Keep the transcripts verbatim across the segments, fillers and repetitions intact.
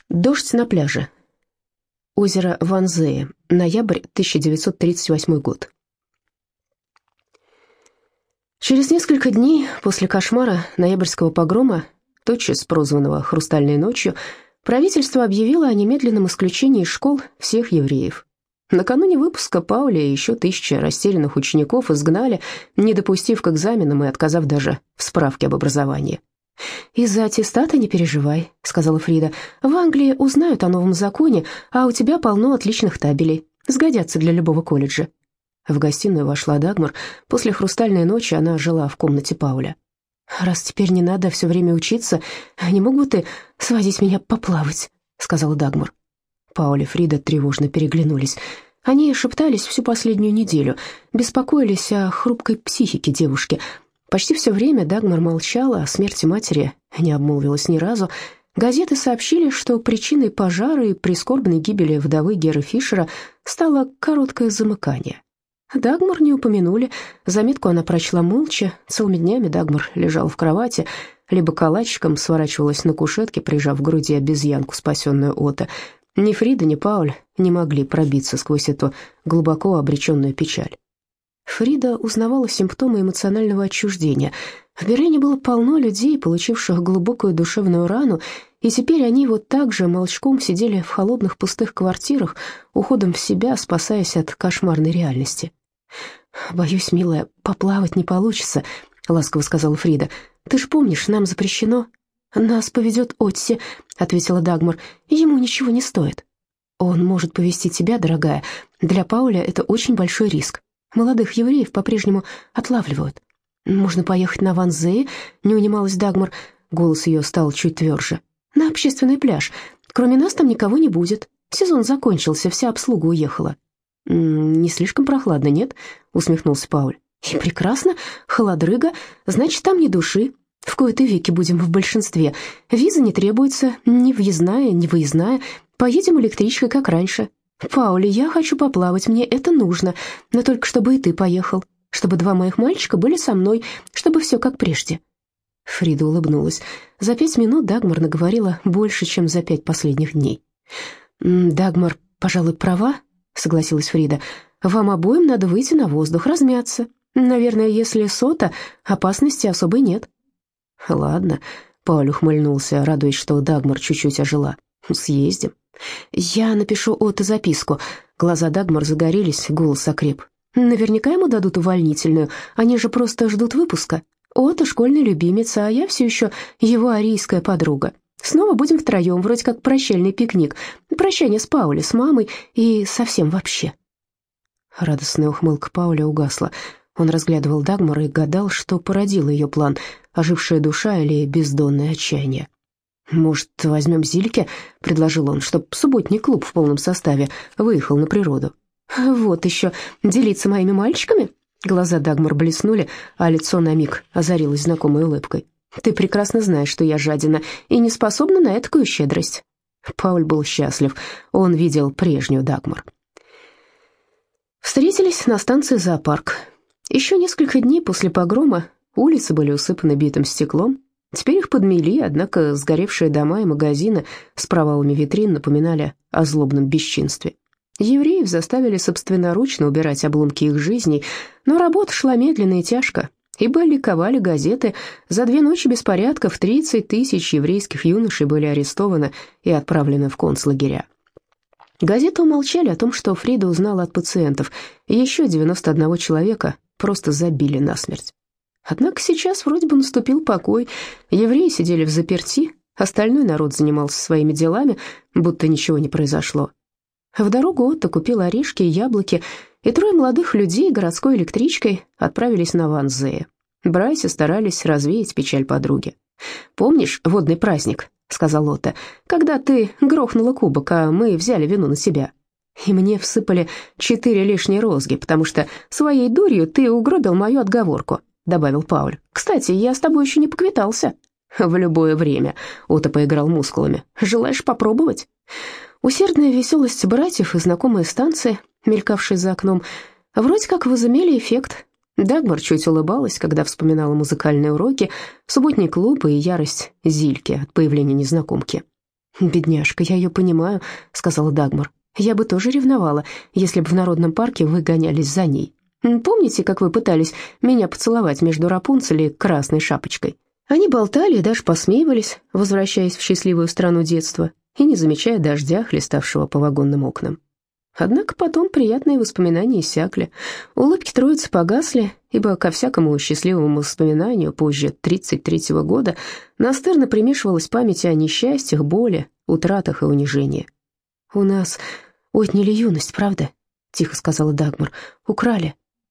Дождь на пляже. Озеро Ванзее. Ноябрь тысяча девятьсот тридцать восьмой год. Через несколько дней после кошмара ноябрьского погрома, тотчас прозванного «Хрустальной ночью», правительство объявило о немедленном исключении из школ всех евреев. Накануне выпуска Пауля и еще тысячи растерянных учеников изгнали, не допустив к экзаменам и отказав даже в справке об образовании. «Из-за аттестата не переживай», — сказала Фрида. «В Англии узнают о новом законе, а у тебя полно отличных табелей. Сгодятся для любого колледжа». В гостиную вошла Дагмар. После «Хрустальной ночи» она жила в комнате Пауля. «Раз теперь не надо все время учиться, не мог бы ты сводить меня поплавать?» — сказала Дагмар. Пауль и Фрида тревожно переглянулись. Они шептались всю последнюю неделю, беспокоились о хрупкой психике девушки. Почти все время Дагмар молчала, о смерти матери не обмолвилась ни разу. Газеты сообщили, что причиной пожара и прискорбной гибели вдовы Геры Фишера стало короткое замыкание. Дагмар не упомянули, заметку она прочла молча. Целыми днями Дагмар лежала в кровати, либо калачиком сворачивалась на кушетке, прижав к груди обезьянку, спасенную Отто. Ни Фрида, ни Пауль не могли пробиться сквозь эту глубоко обреченную печаль. Фрида узнавала симптомы эмоционального отчуждения. В Берлине было полно людей, получивших глубокую душевную рану, и теперь они вот так же молчком сидели в холодных пустых квартирах, уходом в себя, спасаясь от кошмарной реальности. «Боюсь, милая, поплавать не получится», — ласково сказала Фрида. «Ты ж помнишь, нам запрещено». «Нас поведет Отси», — ответила Дагмар. «Ему ничего не стоит». «Он может повести тебя, дорогая. Для Пауля это очень большой риск. Молодых евреев по-прежнему отлавливают». «Можно поехать на Ванзее», — не унималась Дагмар. Голос ее стал чуть тверже. «На общественный пляж. Кроме нас там никого не будет. Сезон закончился, вся обслуга уехала». «Не слишком прохладно, нет?» — усмехнулся Пауль. «И прекрасно. Холодрыга. Значит, там ни души. В кои-то веки будем в большинстве. Виза не требуется, ни въездная, ни выездная. Поедем электричкой, как раньше. Паули, я хочу поплавать, мне это нужно, но только чтобы и ты поехал, чтобы два моих мальчика были со мной, чтобы все как прежде». Фрида улыбнулась. За пять минут Дагмар наговорила больше, чем за пять последних дней. «Дагмар, пожалуй, права», — согласилась Фрида. «Вам обоим надо выйти на воздух, размяться. Наверное, если сота, опасности особой нет». «Ладно», — Пауль ухмыльнулся, радуясь, что Дагмар чуть-чуть ожила. «Съездим». «Я напишу Отто записку». Глаза Дагмар загорелись, голос окреп. «Наверняка ему дадут увольнительную, они же просто ждут выпуска. Отто школьный любимец, а я все еще его арийская подруга. Снова будем втроем, вроде как прощальный пикник, прощание с Паулей, с мамой и совсем вообще». Радостная ухмылка Пауля угасла. Он разглядывал Дагмар и гадал, что породило ее план, ожившая душа или бездонное отчаяние. «Может, возьмем Зильке?» — предложил он, чтоб субботний клуб в полном составе выехал на природу. «Вот еще, делиться моими мальчиками?» Глаза Дагмар блеснули, а лицо на миг озарилось знакомой улыбкой. «Ты прекрасно знаешь, что я жадина и не способна на этакую щедрость». Пауль был счастлив, он видел прежнюю Дагмар. Встретились на станции «Зоопарк». Еще несколько дней после погрома улицы были усыпаны битым стеклом. Теперь их подмели, однако сгоревшие дома и магазины с провалами витрин напоминали о злобном бесчинстве. Евреев заставили собственноручно убирать обломки их жизней, но работа шла медленно и тяжко, ибо ликовали газеты. За две ночи беспорядков тридцать тысяч еврейских юношей были арестованы и отправлены в концлагеря. Газеты умолчали о том, что Фрида узнала от пациентов, и еще девяносто одного человека просто забили насмерть. Однако сейчас вроде бы наступил покой, евреи сидели взаперти, остальной народ занимался своими делами, будто ничего не произошло. В дорогу Отто купил орешки и яблоки, и трое молодых людей городской электричкой отправились на Ванзее. Братья старались развеять печаль подруги. «Помнишь водный праздник?» — сказал Отто. «Когда ты грохнула кубок, а мы взяли вину на себя. И мне всыпали четыре лишние розги, потому что своей дурью ты угробил мою отговорку», — добавил Пауль. «Кстати, я с тобой еще не поквитался». «В любое время», — Отто поиграл мускулами. «Желаешь попробовать?» Усердная веселость братьев и знакомые станции, мелькавшие за окном, вроде как возымели эффект. Дагмар чуть улыбалась, когда вспоминала музыкальные уроки, субботний клуб и ярость Зильки от появления незнакомки. «Бедняжка, я ее понимаю», — сказала Дагмар. «Я бы тоже ревновала, если бы в народном парке вы гонялись за ней. Помните, как вы пытались меня поцеловать между Рапунцель и Красной Шапочкой?» Они болтали и даже посмеивались, возвращаясь в счастливую страну детства и не замечая дождя, хлеставшего по вагонным окнам. Однако потом приятные воспоминания иссякли. Улыбки троицы погасли, ибо ко всякому счастливому воспоминанию позже тридцать третьего года настырно примешивалась память о несчастьях, боли, утратах и унижении. «У нас отняли юность, правда?» — тихо сказала Дагмар. «Украли».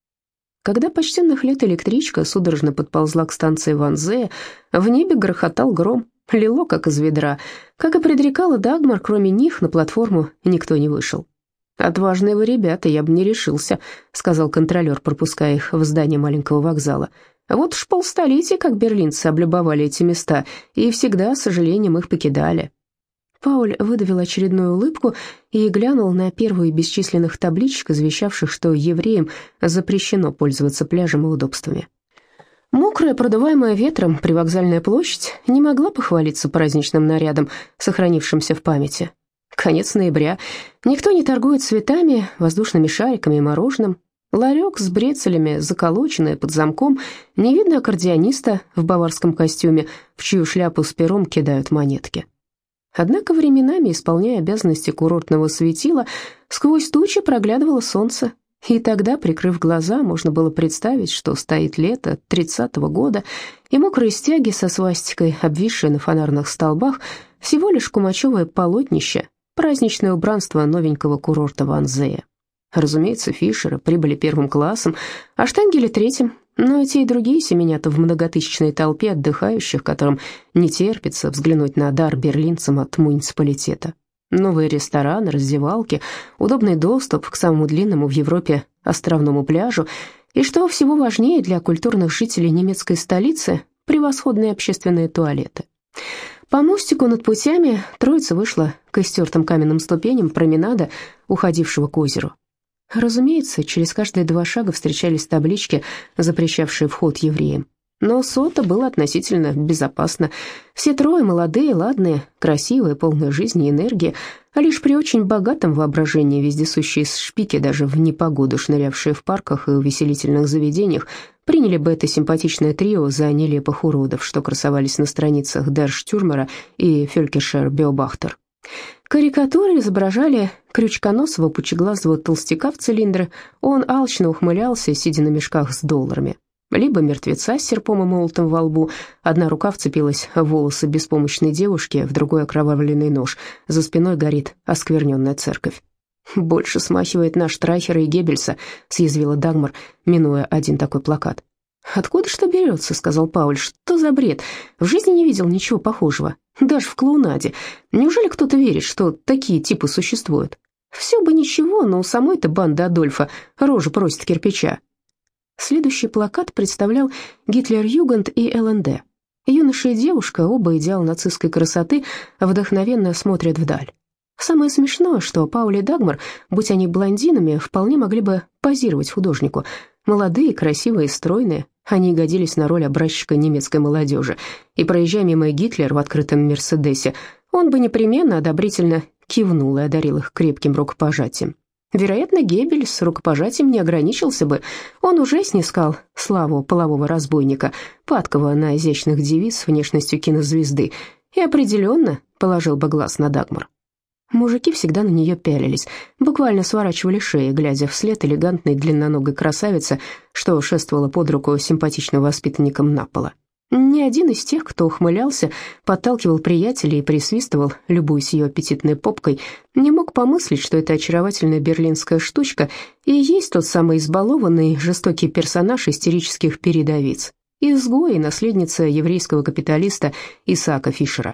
Когда почтенных лет электричка судорожно подползла к станции Ванзея, в небе грохотал гром, лило, как из ведра. Как и предрекала Дагмар, кроме них на платформу никто не вышел. «Отважные вы ребята, я бы не решился», — сказал контролер, пропуская их в здание маленького вокзала. «Вот уж полстолетия, как берлинцы облюбовали эти места, и всегда, с сожалением, их покидали». Пауль выдавил очередную улыбку и глянул на первую из бесчисленных табличек, извещавших, что евреям запрещено пользоваться пляжем и удобствами. Мокрая, продуваемая ветром привокзальная площадь не могла похвалиться праздничным нарядом, сохранившимся в памяти. Конец ноября. Никто не торгует цветами, воздушными шариками и мороженым. Ларек с брецелями, заколоченный под замком. Не видно аккордеониста в баварском костюме, в чью шляпу с пером кидают монетки. Однако временами, исполняя обязанности курортного светила, сквозь тучи проглядывало солнце. И тогда, прикрыв глаза, можно было представить, что стоит лето тридцатого года, и мокрые стяги со свастикой, обвисшие на фонарных столбах, всего лишь кумачевое полотнище, праздничное убранство новенького курорта Ванзея. Разумеется, Фишеры прибыли первым классом, а Штенгели третьим, но и те, и другие семенят в многотысячной толпе отдыхающих, которым не терпится взглянуть на дар берлинцам от муниципалитета. Новые рестораны, раздевалки, удобный доступ к самому длинному в Европе островному пляжу и, что всего важнее для культурных жителей немецкой столицы, превосходные общественные туалеты. По мостику над путями троица вышла к истертым каменным ступеням променада, уходившего к озеру. Разумеется, через каждые два шага встречались таблички, запрещавшие вход евреям. Но Сота было относительно безопасно. Все трое молодые, ладные, красивые, полные жизни и энергии, а лишь при очень богатом воображении вездесущие шпики, даже в непогоду шнырявшие в парках и увеселительных заведениях, приняли бы это симпатичное трио за нелепых уродов, что красовались на страницах Der Stürmer и Völkischer Beobachter. Карикатуры изображали крючконосого пучеглазого толстяка в цилиндре. Он алчно ухмылялся, сидя на мешках с долларами. Либо мертвеца с серпом и молотом во лбу, одна рука вцепилась в волосы беспомощной девушки, в другой окровавленный нож, за спиной горит оскверненная церковь. «Больше смахивает на Штрахера и Геббельса», — съязвила Дагмар, минуя один такой плакат. «Откуда что берется?» — сказал Пауль. «Что за бред? В жизни не видел ничего похожего, даже в клоунаде. Неужели кто-то верит, что такие типы существуют? Все бы ничего, но у самой-то банды Адольфа рожа просит кирпича». Следующий плакат представлял Гитлер-Югенд и эл эн дэ. Юноша и девушка, оба идеал нацистской красоты, вдохновенно смотрят вдаль. Самое смешное, что Пауль и Дагмар, будь они блондинами, вполне могли бы позировать художнику. Молодые, красивые, стройные, они годились на роль образчика немецкой молодежи. И, проезжая мимо Гитлер в открытом «Мерседесе», он бы непременно одобрительно кивнул и одарил их крепким рукопожатием. Вероятно, Геббельс с рукопожатием не ограничился бы. Он уже снискал славу полового разбойника, падкого на изящных девиц с внешностью кинозвезды, и определенно положил бы глаз на Дагмар. Мужики всегда на нее пялились, буквально сворачивали шеи, глядя вслед элегантной длинноногой красавице, что шествовала под руку симпатичным воспитанником Напола. Ни один из тех, кто ухмылялся, подталкивал приятелей и присвистывал, любуясь ее аппетитной попкой, не мог помыслить, что эта очаровательная берлинская штучка и есть тот самый избалованный, жестокий персонаж истерических передовиц, изгой и наследница еврейского капиталиста Исаака Фишера.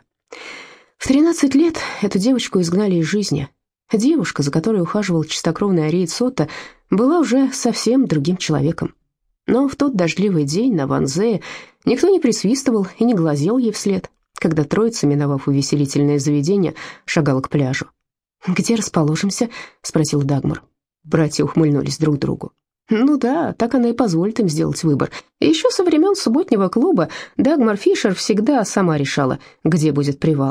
В тринадцать лет эту девочку изгнали из жизни. Девушка, за которой ухаживал чистокровный ариец Отто, была уже совсем другим человеком. Но в тот дождливый день на Ванзее никто не присвистывал и не глазел ей вслед, когда троица, миновав увеселительное заведение, шагала к пляжу. «Где расположимся?» — спросил Дагмар. Братья ухмыльнулись друг другу. Ну да, так она и позволит им сделать выбор. Еще со времен субботнего клуба Дагмар Фишер всегда сама решала, где будет привал.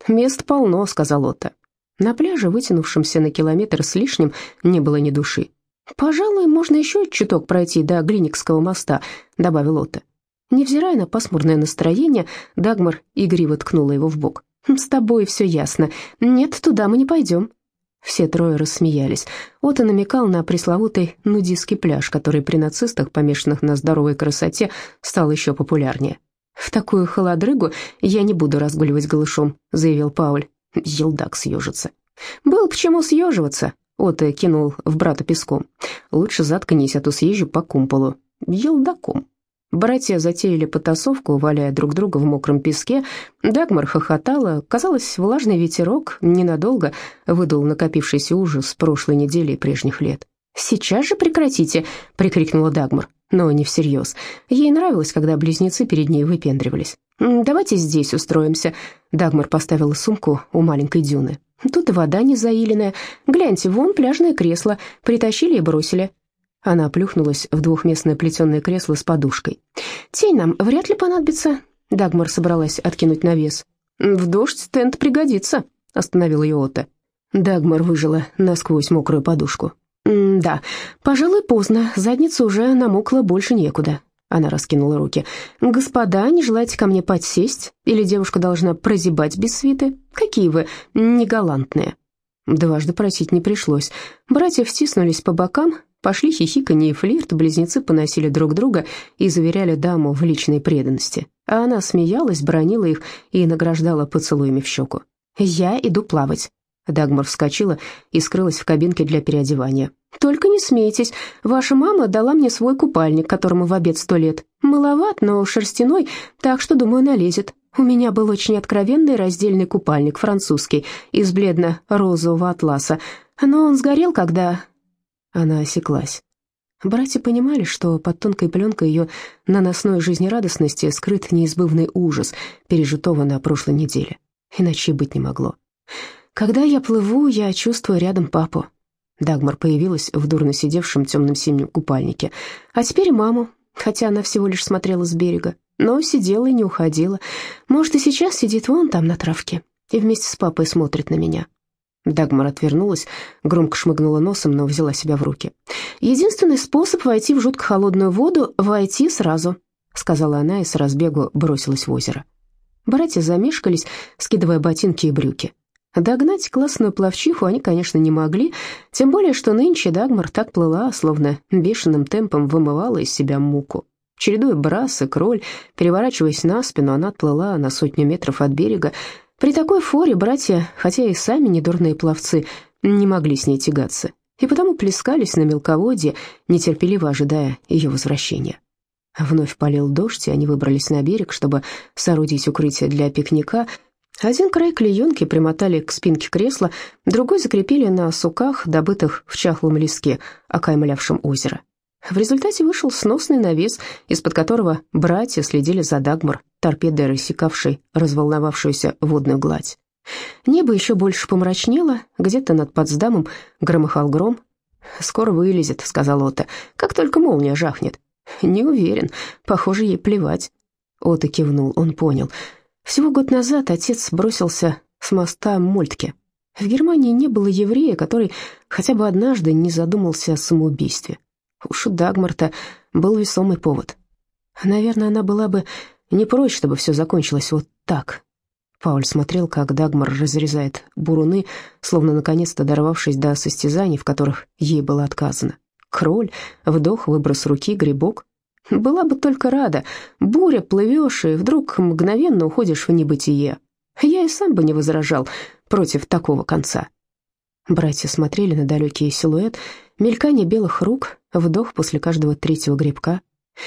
«Мест полно», — сказал Отто. На пляже, вытянувшемся на километр с лишним, не было ни души. «Пожалуй, можно еще чуток пройти до Глиникского моста», — добавил Отто. Невзирая на пасмурное настроение, Дагмар игриво ткнула его в бок. «С тобой все ясно. Нет, туда мы не пойдем». Все трое рассмеялись. Отто намекал на пресловутый нудистский пляж, который при нацистах, помешанных на здоровой красоте, стал еще популярнее. «В такую холодрыгу я не буду разгуливать голышом», — заявил Пауль. Елдак съежится. «Было к чему съеживаться», — Отто кинул в брата песком. «Лучше заткнись, а то съезжу по кумполу. Елдаком». Братья затеяли потасовку, валяя друг друга в мокром песке. Дагмар хохотала. Казалось, влажный ветерок ненадолго выдул накопившийся ужас прошлой недели и прежних лет. «Сейчас же прекратите!» — прикрикнула Дагмар, но не всерьез. Ей нравилось, когда близнецы перед ней выпендривались. «Давайте здесь устроимся». Дагмар поставила сумку у маленькой дюны. «Тут и вода не заиленная. Гляньте, вон пляжное кресло. Притащили и бросили». Она плюхнулась в двухместное плетеное кресло с подушкой. «Тень нам вряд ли понадобится». Дагмар собралась откинуть навес. «В дождь тент пригодится», — остановил ее Отто. Дагмар выжила насквозь мокрую подушку. «Да, пожалуй, поздно. Задница уже намокла, больше некуда». Она раскинула руки. «Господа, не желаете ко мне подсесть? Или девушка должна прозябать без свиты? Какие вы негалантные». Дважды просить не пришлось. Братья втиснулись по бокам. Пошли хихиканье и флирт, близнецы поносили друг друга и заверяли даму в личной преданности. А она смеялась, бранила их и награждала поцелуями в щеку. «Я иду плавать». Дагмар вскочила и скрылась в кабинке для переодевания. «Только не смейтесь, ваша мама дала мне свой купальник, которому в обед сто лет. Маловат, но шерстяной, так что, думаю, налезет. У меня был очень откровенный раздельный купальник, французский, из бледно-розового атласа, но он сгорел, когда...» Она осеклась. Братья понимали, что под тонкой пленкой ее наносной жизнерадостности скрыт неизбывный ужас, пережитого на прошлой неделе. Иначе быть не могло. «Когда я плыву, я чувствую рядом папу». Дагмар появилась в дурно сидевшем темном синем купальнике. «А теперь и маму, хотя она всего лишь смотрела с берега, но сидела и не уходила. Может, и сейчас сидит вон там на травке и вместе с папой смотрит на меня». Дагмар отвернулась, громко шмыгнула носом, но взяла себя в руки. «Единственный способ войти в жутко холодную воду — войти сразу», — сказала она и с разбегу бросилась в озеро. Братья замешкались, скидывая ботинки и брюки. Догнать классную пловчиху они, конечно, не могли, тем более, что нынче Дагмар так плыла, словно бешеным темпом вымывала из себя муку. Чередуя брас и кроль, переворачиваясь на спину, она отплыла на сотню метров от берега. При такой форе братья, хотя и сами недурные пловцы, не могли с ней тягаться, и потому плескались на мелководье, нетерпеливо ожидая ее возвращения. Вновь полил дождь, и они выбрались на берег, чтобы соорудить укрытие для пикника. Один край клеенки примотали к спинке кресла, другой закрепили на суках, добытых в чахлом леске, окаймлявшем озеро. В результате вышел сносный навес, из-под которого братья следили за Дагмар, торпедой рассекавшей разволновавшуюся водную гладь. Небо еще больше помрачнело, где-то над Потсдамом громыхал гром. «Скоро вылезет», — сказал Отто, — «как только молния жахнет». «Не уверен, похоже, ей плевать». Отто кивнул, он понял. Всего год назад отец бросился с моста Мольтке. В Германии не было еврея, который хотя бы однажды не задумался о самоубийстве. Уж у Дагмар-то был весомый повод. Наверное, она была бы не прочь, чтобы все закончилось вот так. Пауль смотрел, как Дагмар разрезает буруны, словно наконец-то дорвавшись до состязаний, в которых ей было отказано. Кроль, вдох, выброс руки, грибок. Была бы только рада. Буря, плывешь, и вдруг мгновенно уходишь в небытие. Я и сам бы не возражал против такого конца. Братья смотрели на далекий силуэт, мелькание белых рук, вдох после каждого третьего грибка.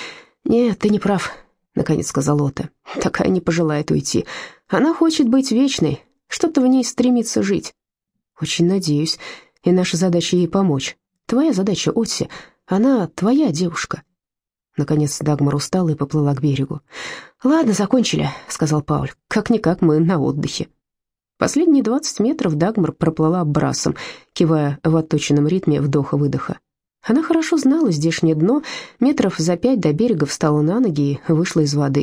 «Нет, ты не прав», — наконец сказал Отто. «Такая не пожелает уйти. Она хочет быть вечной, что-то в ней стремится жить». «Очень надеюсь, и наша задача ей помочь. Твоя задача, Отси, она твоя девушка». Наконец Дагмар устала и поплыла к берегу. «Ладно, закончили», — сказал Пауль. «Как-никак мы на отдыхе». Последние двадцать метров Дагмар проплыла брасом, кивая в отточенном ритме вдоха-выдоха. Она хорошо знала здешнее дно, метров за пять до берега встала на ноги и вышла из воды.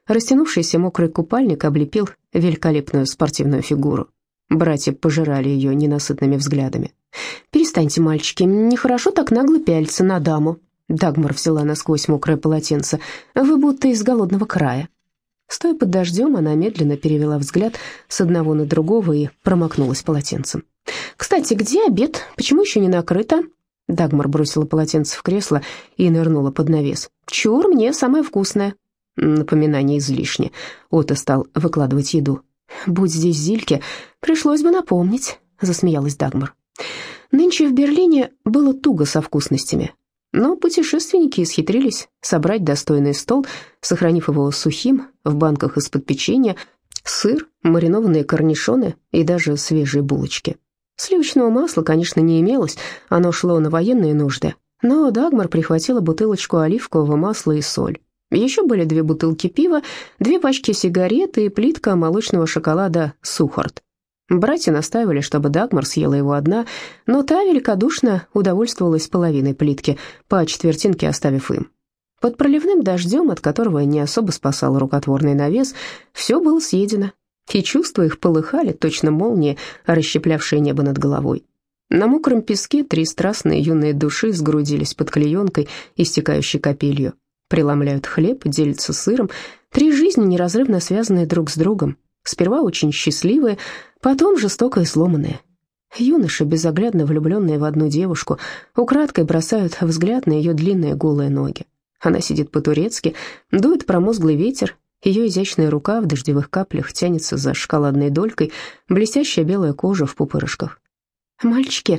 Растянувшийся мокрый купальник облепил великолепную спортивную фигуру. Братья пожирали ее ненасытными взглядами. «Перестаньте, мальчики, нехорошо так нагло пялиться на даму». Дагмар взяла насквозь мокрое полотенце. «Вы будто из голодного края». Стоя под дождем, она медленно перевела взгляд с одного на другого и промокнулась полотенцем. «Кстати, где обед? Почему еще не накрыто?» Дагмар бросила полотенце в кресло и нырнула под навес. «Чур, мне самое вкусное». Напоминание излишне. Отто стал выкладывать еду. «Будь здесь Зильке, пришлось бы напомнить», — засмеялась Дагмар. Нынче в Берлине было туго со вкусностями, но путешественники исхитрились собрать достойный стол, сохранив его сухим, в банках из-под печенья, сыр, маринованные корнишоны и даже свежие булочки. Сливочного масла, конечно, не имелось, оно шло на военные нужды, но Дагмар прихватила бутылочку оливкового масла и соль. Еще были две бутылки пива, две пачки сигарет и плитка молочного шоколада «Сухарт». Братья настаивали, чтобы Дагмар съела его одна, но та великодушно удовольствовалась половиной плитки, по четвертинке оставив им. Под проливным дождем, от которого не особо спасал рукотворный навес, все было съедено, и чувства их полыхали, точно молнии, расщеплявшие небо над головой. На мокром песке три страстные юные души сгрудились под клеенкой, истекающей капелью. Преломляют хлеб, делятся сыром. Три жизни, неразрывно связанные друг с другом. Сперва очень счастливые, потом жестоко и сломанные. Юноши, безоглядно влюбленные в одну девушку, украдкой бросают взгляд на ее длинные голые ноги. Она сидит по-турецки, дует промозглый ветер, ее изящная рука в дождевых каплях тянется за шоколадной долькой, блестящая белая кожа в пупырышках. «Мальчики,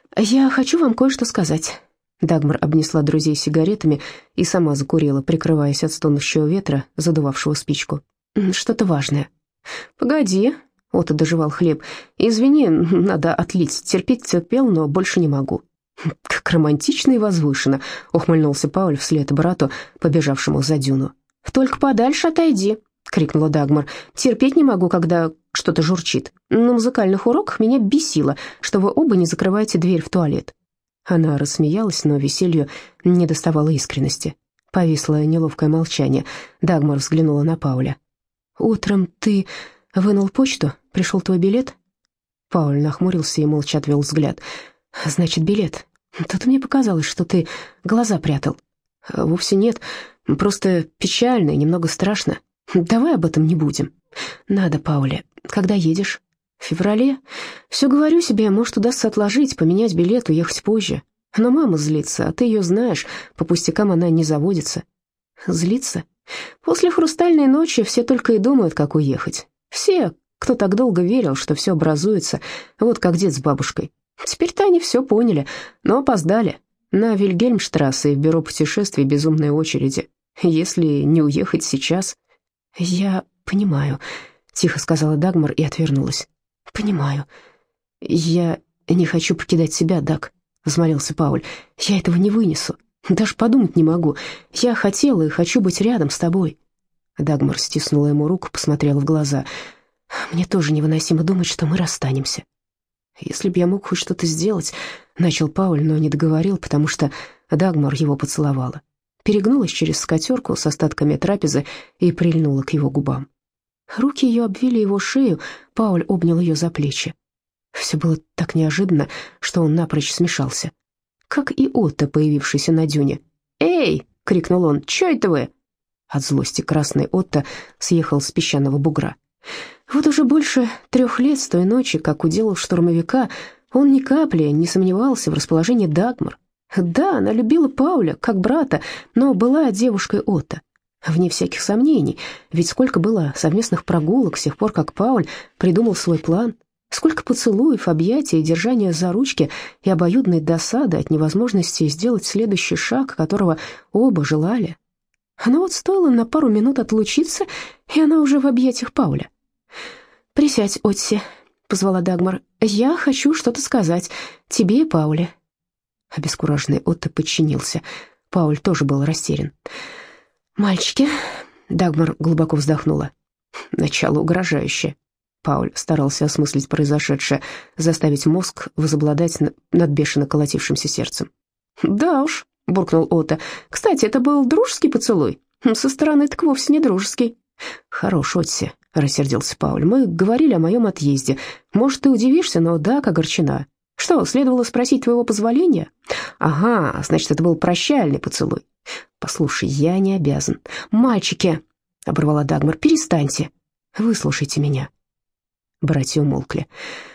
я хочу вам кое-что сказать». Дагмар обнесла друзей сигаретами и сама закурила, прикрываясь от стонущего ветра, задувавшего спичку. «Что-то важное». «Погоди», — Отто дожевал хлеб. «Извини, надо отлить. Терпеть терпел, но больше не могу». «Как романтично и возвышенно», — ухмыльнулся Пауль вслед брату, побежавшему за дюну. «Только подальше отойди», — крикнула Дагмар. «Терпеть не могу, когда что-то журчит. На музыкальных уроках меня бесило, что вы оба не закрываете дверь в туалет». Она рассмеялась, но веселью не доставало искренности. Повисло неловкое молчание. Дагмар взглянула на Пауля. «Утром ты вынул почту? Пришел твой билет?» Пауль нахмурился и молча отвел взгляд. «Значит, билет. Тут мне показалось, что ты глаза прятал». «Вовсе нет. Просто печально и немного страшно. Давай об этом не будем». «Надо, Пауля. Когда едешь?» «В феврале. Все говорю себе, может, удастся отложить, поменять билет, уехать позже. Но мама злится, а ты ее знаешь, по пустякам она не заводится». «Злится? После хрустальной ночи все только и думают, как уехать. Все, кто так долго верил, что все образуется, вот как дед с бабушкой. Теперь-то они все поняли, но опоздали. На Вильгельмштрассе и в бюро путешествий безумные очереди. Если не уехать сейчас...» «Я понимаю», — тихо сказала Дагмар и отвернулась. «Понимаю. Я не хочу покидать себя, Даг», — взмолился Пауль. «Я этого не вынесу. Даже подумать не могу. Я хотела и хочу быть рядом с тобой». Дагмар стиснула ему руку, посмотрела в глаза. «Мне тоже невыносимо думать, что мы расстанемся». «Если б я мог хоть что-то сделать», — начал Пауль, но не договорил, потому что Дагмар его поцеловала. Перегнулась через скатерку с остатками трапезы и прильнула к его губам. Руки ее обвили его шею, Пауль обнял ее за плечи. Все было так неожиданно, что он напрочь смешался. Как и Отто, появившийся на дюне. «Эй!» — крикнул он. «Чё это вы?» От злости красный Отто съехал с песчаного бугра. Вот уже больше трех лет с той ночи, как уделал штурмовика, он ни капли не сомневался в расположении Дагмар. Да, она любила Пауля, как брата, но была девушкой Отто. Вне всяких сомнений, ведь сколько было совместных прогулок с тех пор, как Пауль придумал свой план, сколько поцелуев, объятий, держания за ручки и обоюдной досады от невозможности сделать следующий шаг, которого оба желали. Но вот стоило на пару минут отлучиться, и она уже в объятиях Пауля. «Присядь, Отси», — позвала Дагмар. «Я хочу что-то сказать тебе и Пауле». Обескураженный Отто подчинился. Пауль тоже был растерян. «Мальчики», — Дагмар глубоко вздохнула. «Начало угрожающее». Пауль старался осмыслить произошедшее, заставить мозг возобладать над бешено колотившимся сердцем. «Да уж», — буркнул Отто. «Кстати, это был дружеский поцелуй? Со стороны так вовсе не дружеский». «Хорош, Отси», — рассердился Пауль. «Мы говорили о моем отъезде. Может, ты удивишься, но так огорчена. Что, следовало спросить твоего позволения? Ага, значит, это был прощальный поцелуй. Послушай, я не обязан. Мальчики, — оборвала Дагмар, — перестаньте. Выслушайте меня». Братья умолкли.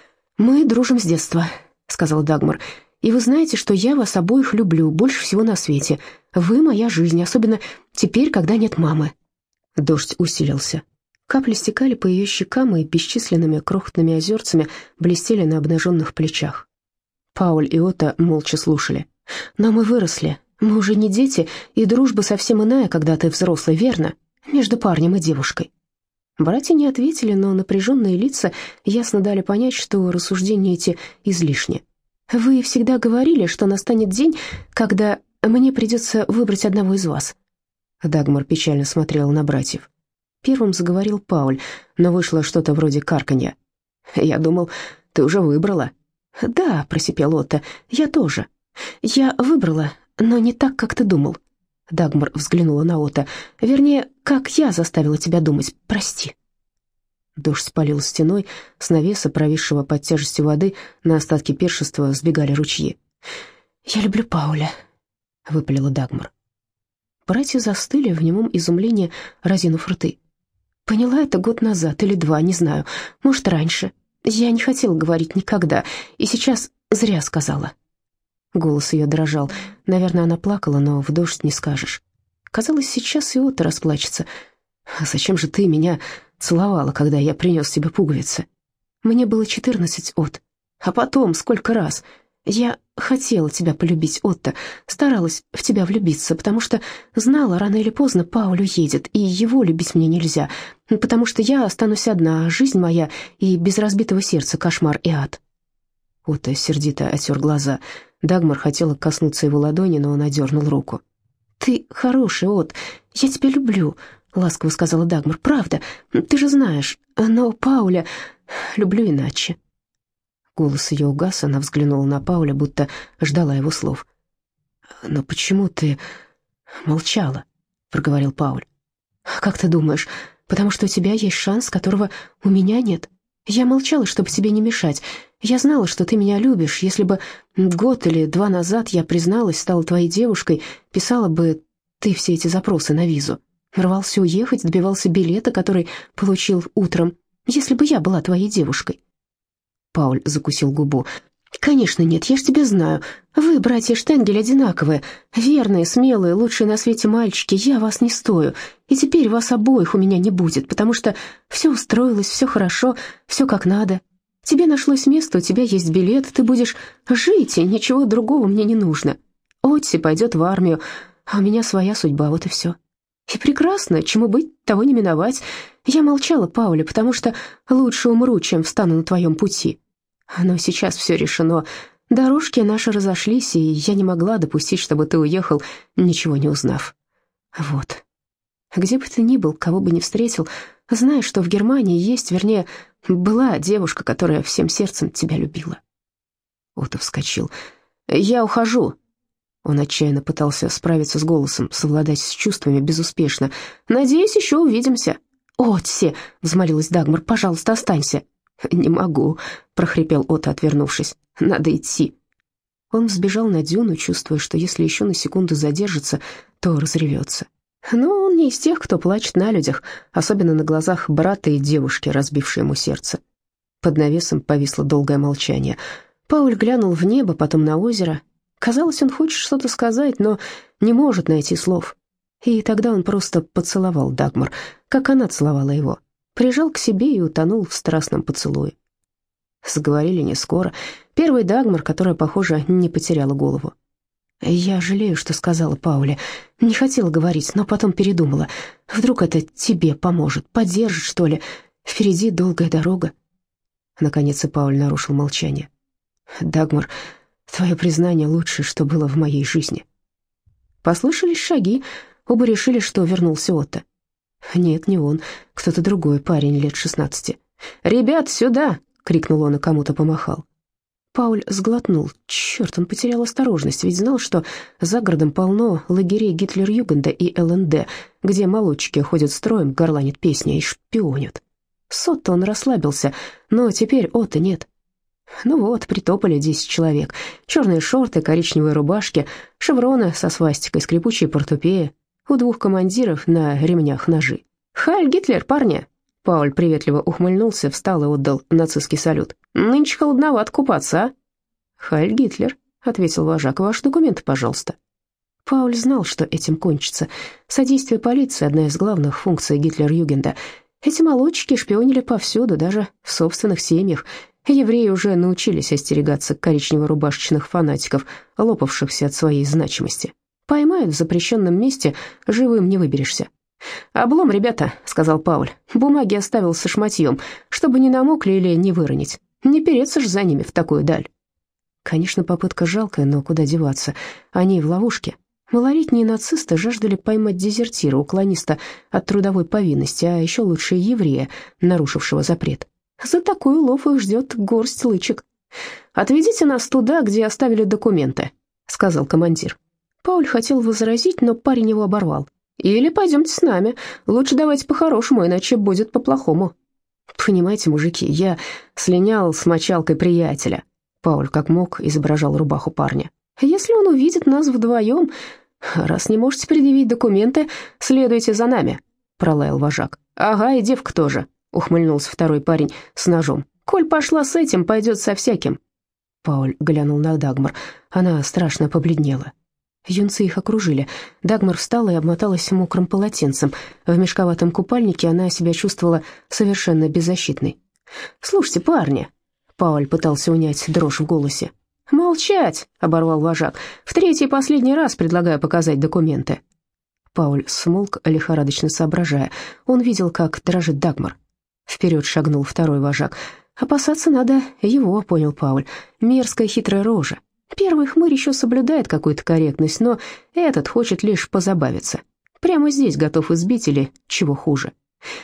«Мы дружим с детства», — сказала Дагмар. «И вы знаете, что я вас обоих люблю больше всего на свете. Вы моя жизнь, особенно теперь, когда нет мамы». Дождь усилился. Капли стекали по ее щекам и бесчисленными крохотными озерцами блестели на обнаженных плечах. Пауль и Отто молча слушали. «Но мы выросли. Мы уже не дети, и дружба совсем иная, когда ты взрослый, верно? Между парнем и девушкой». Братья не ответили, но напряженные лица ясно дали понять, что рассуждения эти излишни. «Вы всегда говорили, что настанет день, когда мне придется выбрать одного из вас». Дагмар печально смотрела на братьев. Первым заговорил Пауль, но вышло что-то вроде карканья. «Я думал, ты уже выбрала». «Да», — просипел Отто, — «я тоже. Я выбрала, но не так, как ты думал». Дагмар взглянула на Отто. «Вернее, как я заставила тебя думать. Прости». Дождь спалил стеной, с навеса, провисшего под тяжестью воды, на остатки пиршества сбегали ручьи. «Я люблю Пауля», — выпалила Дагмар. Братья застыли в немом изумлении, разинув рты. «Поняла это год назад или два, не знаю, может, раньше. Я не хотела говорить никогда, и сейчас зря сказала». Голос ее дрожал. Наверное, она плакала, но в дождь не скажешь. Казалось, сейчас и Отто расплачется. «Зачем же ты меня целовала, когда я принес тебе пуговицы?» «Мне было четырнадцать, От. А потом, сколько раз? Я хотела тебя полюбить, Отто, старалась в тебя влюбиться, потому что знала, рано или поздно Пауль уедет, и его любить мне нельзя, потому что я останусь одна, жизнь моя, и без разбитого сердца кошмар и ад». Отто сердито отер глаза. Дагмар хотела коснуться его ладони, но он одернул руку. «Ты хороший, От, я тебя люблю», — ласково сказала Дагмар. «Правда, ты же знаешь, но Пауля люблю иначе». Голос ее угас, она взглянула на Пауля, будто ждала его слов. «Но почему ты молчала?» — проговорил Пауль. «Как ты думаешь, потому что у тебя есть шанс, которого у меня нет? Я молчала, чтобы тебе не мешать. Я знала, что ты меня любишь. Если бы год или два назад я призналась, стала твоей девушкой, писала бы ты все эти запросы на визу. Рвался уехать, добивался билета, который получил утром. Если бы я была твоей девушкой». Пауль закусил губу. «Конечно нет, я ж тебя знаю. Вы, братья Штенгель, одинаковые. Верные, смелые, лучшие на свете мальчики. Я вас не стою. И теперь вас обоих у меня не будет, потому что все устроилось, все хорошо, все как надо. Тебе нашлось место, у тебя есть билет, ты будешь жить, и ничего другого мне не нужно. Отси пойдет в армию, а у меня своя судьба, вот и все. И прекрасно, чему быть, того не миновать. Я молчала, Пауля, потому что лучше умру, чем встану на твоем пути. Но сейчас все решено. Дорожки наши разошлись, и я не могла допустить, чтобы ты уехал, ничего не узнав. Вот. Где бы ты ни был, кого бы ни встретил, знай, что в Германии есть, вернее, была девушка, которая всем сердцем тебя любила». Отто вскочил. «Я ухожу». Он отчаянно пытался справиться с голосом, совладать с чувствами безуспешно. «Надеюсь, еще увидимся». «Отси!» — взмолилась Дагмар. «Пожалуйста, останься». «Не могу», — прохрипел Отто, отвернувшись. «Надо идти». Он взбежал на дюну, чувствуя, что если еще на секунду задержится, то разревется. Но он не из тех, кто плачет на людях, особенно на глазах брата и девушки, разбившей ему сердце. Под навесом повисло долгое молчание. Пауль глянул в небо, потом на озеро. Казалось, он хочет что-то сказать, но не может найти слов. И тогда он просто поцеловал Дагмар, как она целовала его. Прижал к себе и утонул в страстном поцелуе. Заговорили не скоро. Первый Дагмар, которая, похоже, не потеряла голову. «Я жалею, что сказала Пауле. Не хотела говорить, но потом передумала. Вдруг это тебе поможет, поддержит, что ли. Впереди долгая дорога». Наконец и Пауль нарушил молчание. «Дагмар, твое признание лучшее, что было в моей жизни». Послышались шаги. Оба решили, что вернулся Отто. Нет, не он, кто-то другой, парень лет шестнадцати. «Ребят, сюда!» — крикнул он и кому-то помахал. Пауль сглотнул. Черт, он потерял осторожность, ведь знал, что за городом полно лагерей Гитлер-Югенда и эл эн дэ, где молодчики ходят строем, горланят песни и шпионят. С Отто он расслабился, но теперь Отто нет. Ну вот, притопали десять человек. Черные шорты, коричневые рубашки, шевроны со свастикой, скрипучие портупеи. У двух командиров на ремнях ножи. «Хайль Гитлер, парни!» Пауль приветливо ухмыльнулся, встал и отдал нацистский салют. «Нынче холодновато купаться, а?» «Хайль Гитлер», — ответил вожак, — «ваши документы, пожалуйста». Пауль знал, что этим кончится. Содействие полиции — одна из главных функций Гитлер-Югенда. Эти молодчики шпионили повсюду, даже в собственных семьях. Евреи уже научились остерегаться коричнево-рубашечных фанатиков, лопавшихся от своей значимости. Поймают в запрещенном месте, живым не выберешься. «Облом, ребята», — сказал Пауль. «Бумаги оставил со шматьем, чтобы не намокли или не выронить. Не переться ж за ними в такую даль». Конечно, попытка жалкая, но куда деваться? Они в ловушке. Малолетние нацисты жаждали поймать дезертира, уклониста от трудовой повинности, а еще лучше еврея, нарушившего запрет. За такой улов их ждет горсть лычек. «Отведите нас туда, где оставили документы», — сказал командир. Пауль хотел возразить, но парень его оборвал. «Или пойдемте с нами. Лучше давайте по-хорошему, иначе будет по-плохому». «Понимаете, мужики, я слинял с мочалкой приятеля». Пауль как мог изображал рубаху парня. «Если он увидит нас вдвоем, раз не можете предъявить документы, следуйте за нами», — пролаял вожак. «Ага, и девка тоже», — ухмыльнулся второй парень с ножом. «Коль пошла с этим, пойдет со всяким». Пауль глянул на Дагмар. Она страшно побледнела. Юнцы их окружили. Дагмар встала и обмоталась мокрым полотенцем. В мешковатом купальнике она себя чувствовала совершенно беззащитной. «Слушайте, парни!» Пауль пытался унять дрожь в голосе. «Молчать!» — оборвал вожак. «В третий и последний раз предлагаю показать документы». Пауль смолк, лихорадочно соображая. Он видел, как дрожит Дагмар. Вперед шагнул второй вожак. «Опасаться надо его», — понял Пауль. «Мерзкая хитрая рожа. Первый хмырь еще соблюдает какую-то корректность, но этот хочет лишь позабавиться. Прямо здесь готов избить или чего хуже».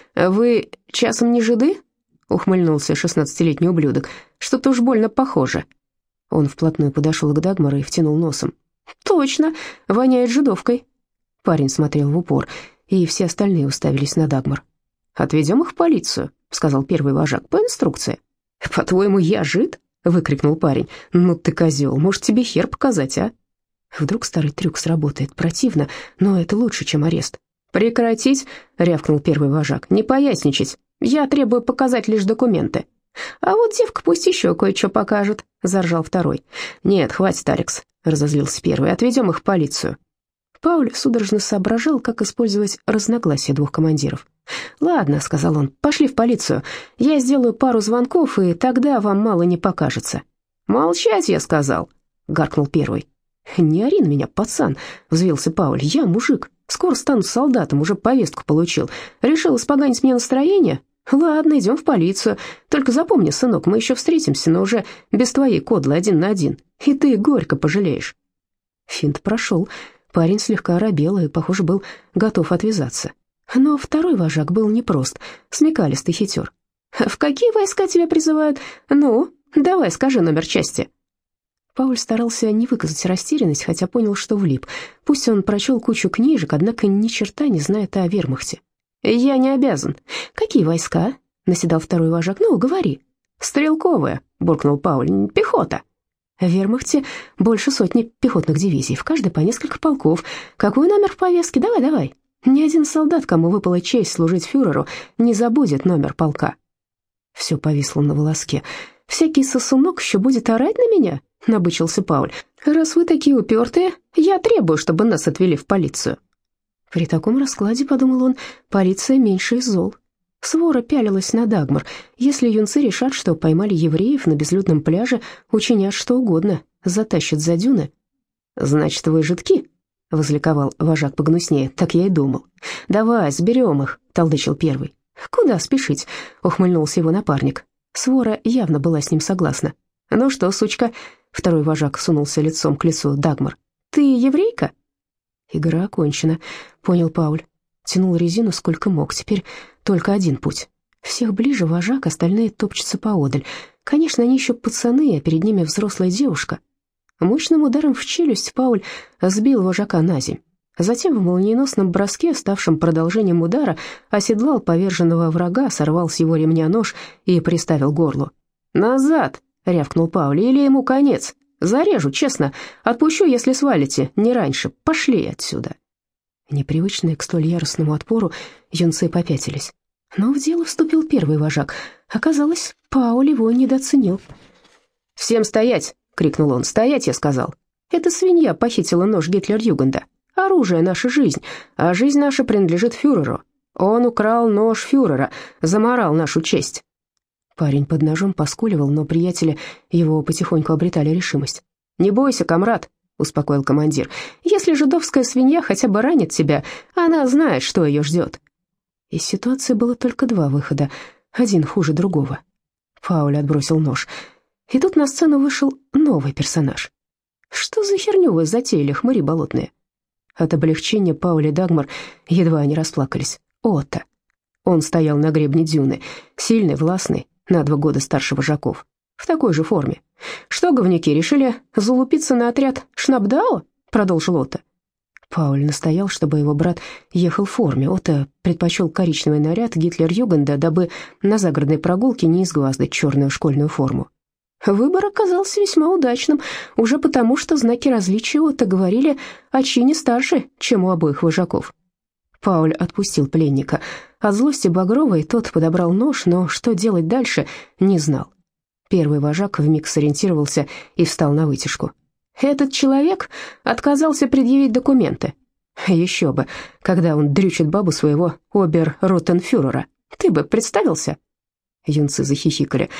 «Вы часом не жиды?» — ухмыльнулся шестнадцатилетний ублюдок. «Что-то уж больно похоже». Он вплотную подошел к Дагмар и втянул носом. «Точно, воняет жидовкой». Парень смотрел в упор, и все остальные уставились на Дагмар. «Отведем их в полицию», — сказал первый вожак, — «по инструкции». «По-твоему, я жид?» — выкрикнул парень. «Ну ты козел, может, тебе хер показать, а?» Вдруг старый трюк сработает. Противно, но это лучше, чем арест. «Прекратить!» — рявкнул первый вожак. «Не поясничать. Я требую показать лишь документы». «А вот девка пусть еще кое-что покажет», — заржал второй. «Нет, хватит, Алекс», — разозлился первый. «Отведем их в полицию». Пауль судорожно соображал, как использовать разногласия двух командиров. «Ладно», — сказал он, — «пошли в полицию. Я сделаю пару звонков, и тогда вам мало не покажется». «Молчать, я сказал», — гаркнул первый. «Не ори на меня, пацан», — взвился Пауль. «Я мужик. Скоро стану солдатом, уже повестку получил. Решил испоганить мне настроение? Ладно, идем в полицию. Только запомни, сынок, мы еще встретимся, но уже без твоей кодлы один на один. И ты горько пожалеешь». Финт прошел. Парень слегка оробел и, похоже, был готов отвязаться. Но второй вожак был непрост, смекалистый хитер. «В какие войска тебя призывают? Ну, давай, скажи номер части». Пауль старался не выказать растерянность, хотя понял, что влип. Пусть он прочел кучу книжек, однако ни черта не знает о вермахте. «Я не обязан». «Какие войска?» — наседал второй вожак. «Ну, говори». «Стрелковые», — буркнул Пауль. «Пехота». В вермахте больше сотни пехотных дивизий, в каждой по несколько полков. Какой номер в повестке? Давай, давай. Ни один солдат, кому выпала честь служить фюреру, не забудет номер полка. Все повисло на волоске. «Всякий сосунок еще будет орать на меня?» — набычился Пауль. «Раз вы такие упертые, я требую, чтобы нас отвели в полицию». При таком раскладе, подумал он, полиция меньше из зол. Свора пялилась на Дагмар. Если юнцы решат, что поймали евреев на безлюдном пляже, учинят что угодно, затащат за дюны. «Значит, вы жидки?» — возликовал вожак погнуснее. «Так я и думал». «Давай, сберем их», — толдычил первый. «Куда спешить?» — ухмыльнулся его напарник. Свора явно была с ним согласна. «Ну что, сучка?» — второй вожак сунулся лицом к лицу Дагмар. «Ты еврейка?» «Игра окончена», — понял Пауль. Тянул резину сколько мог, теперь только один путь. Всех ближе вожак, остальные топчутся поодаль. Конечно, они еще пацаны, а перед ними взрослая девушка. Мощным ударом в челюсть Пауль сбил вожака на земь. Затем в молниеносном броске, ставшем продолжением удара, оседлал поверженного врага, сорвал с его ремня нож и приставил к горлу. «Назад!» — рявкнул Пауль. «Или ему конец. Зарежу, честно. Отпущу, если свалите, не раньше. Пошли отсюда». Непривычные к столь яростному отпору, юнцы попятились. Но в дело вступил первый вожак. Оказалось, Пауль его недооценил. «Всем стоять!» — крикнул он. «Стоять, я сказал! Эта свинья похитила нож Гитлер-Югенда. Оружие — наша жизнь, а жизнь наша принадлежит фюреру. Он украл нож фюрера, заморал нашу честь». Парень под ножом поскуливал, но приятели его потихоньку обретали решимость. «Не бойся, комрад», — успокоил командир. «Если жидовская свинья хотя бы ранит тебя, она знает, что ее ждет». Из ситуации было только два выхода, один хуже другого. Пауль отбросил нож. И тут на сцену вышел новый персонаж. «Что за херню вы затеяли, хмыри болотные?» От облегчения Пауль и Дагмар едва не расплакались. Отто. Он стоял на гребне дюны, сильный, властный, на два года старше вожаков, в такой же форме. «Что, говнюки, решили залупиться на отряд Шнапдау?» — продолжил Отто. Пауль настоял, чтобы его брат ехал в форме. Отто предпочел коричневый наряд Гитлер-Югенда, дабы на загородной прогулке не изгваздать черную школьную форму. Выбор оказался весьма удачным, уже потому, что знаки различия Отто говорили о чине старше, чем у обоих вожаков. Пауль отпустил пленника. От злости багровой тот подобрал нож, но что делать дальше, не знал. Первый вожак вмиг сориентировался и встал на вытяжку. «Этот человек отказался предъявить документы». «Еще бы, когда он дрючит бабу своего обер-ротенфюрера. Ты бы представился?» Юнцы захихикали.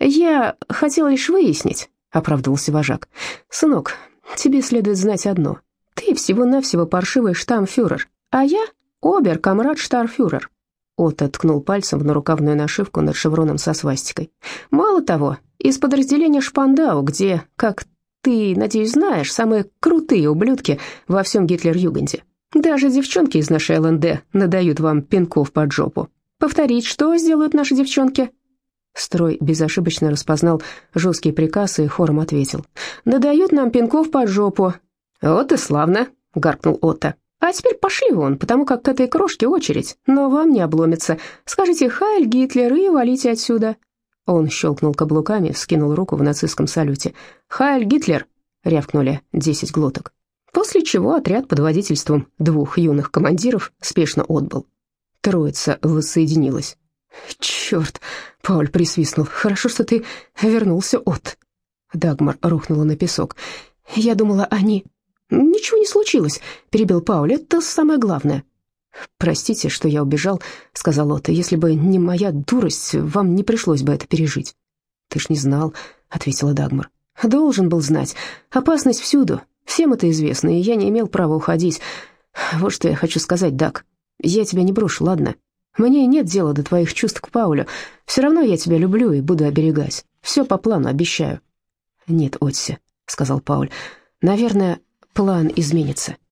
«Я хотел лишь выяснить», — оправдывался вожак. «Сынок, тебе следует знать одно. Ты всего-навсего паршивый штамфюрер, а я обер-камрад-штарфюрер». Отто ткнул пальцем в нарукавную нашивку над шевроном со свастикой. «Мало того, из подразделения Шпандау, где, как ты, надеюсь, знаешь, самые крутые ублюдки во всем Гитлер-Югенде. Даже девчонки из нашей ЛНД надают вам пинков под жопу. Повторить, что сделают наши девчонки?» Строй безошибочно распознал жесткий приказ и хором ответил. «Надают нам пинков под жопу». «Вот и славно», — гаркнул Отто. «А теперь пошли вон, потому как к этой крошке очередь, но вам не обломится. Скажите «Хайль Гитлер» и валите отсюда». Он щелкнул каблуками, вскинул руку в нацистском салюте. «Хайль Гитлер!» — рявкнули десять глоток. После чего отряд под водительством двух юных командиров спешно отбыл. Троица воссоединилась. «Черт!» — Пауль присвистнул. «Хорошо, что ты вернулся, Отт». Дагмар рухнула на песок. «Я думала, они...» «Ничего не случилось», — перебил Пауль. «Это самое главное». «Простите, что я убежал», — сказал Отто. «Если бы не моя дурость, вам не пришлось бы это пережить». «Ты ж не знал», — ответила Дагмар. «Должен был знать. Опасность всюду. Всем это известно, и я не имел права уходить. Вот что я хочу сказать, Даг. Я тебя не брошу, ладно? Мне нет дела до твоих чувств к Паулю. Все равно я тебя люблю и буду оберегать. Все по плану, обещаю». «Нет, Отси», — сказал Пауль. «Наверное, план изменится».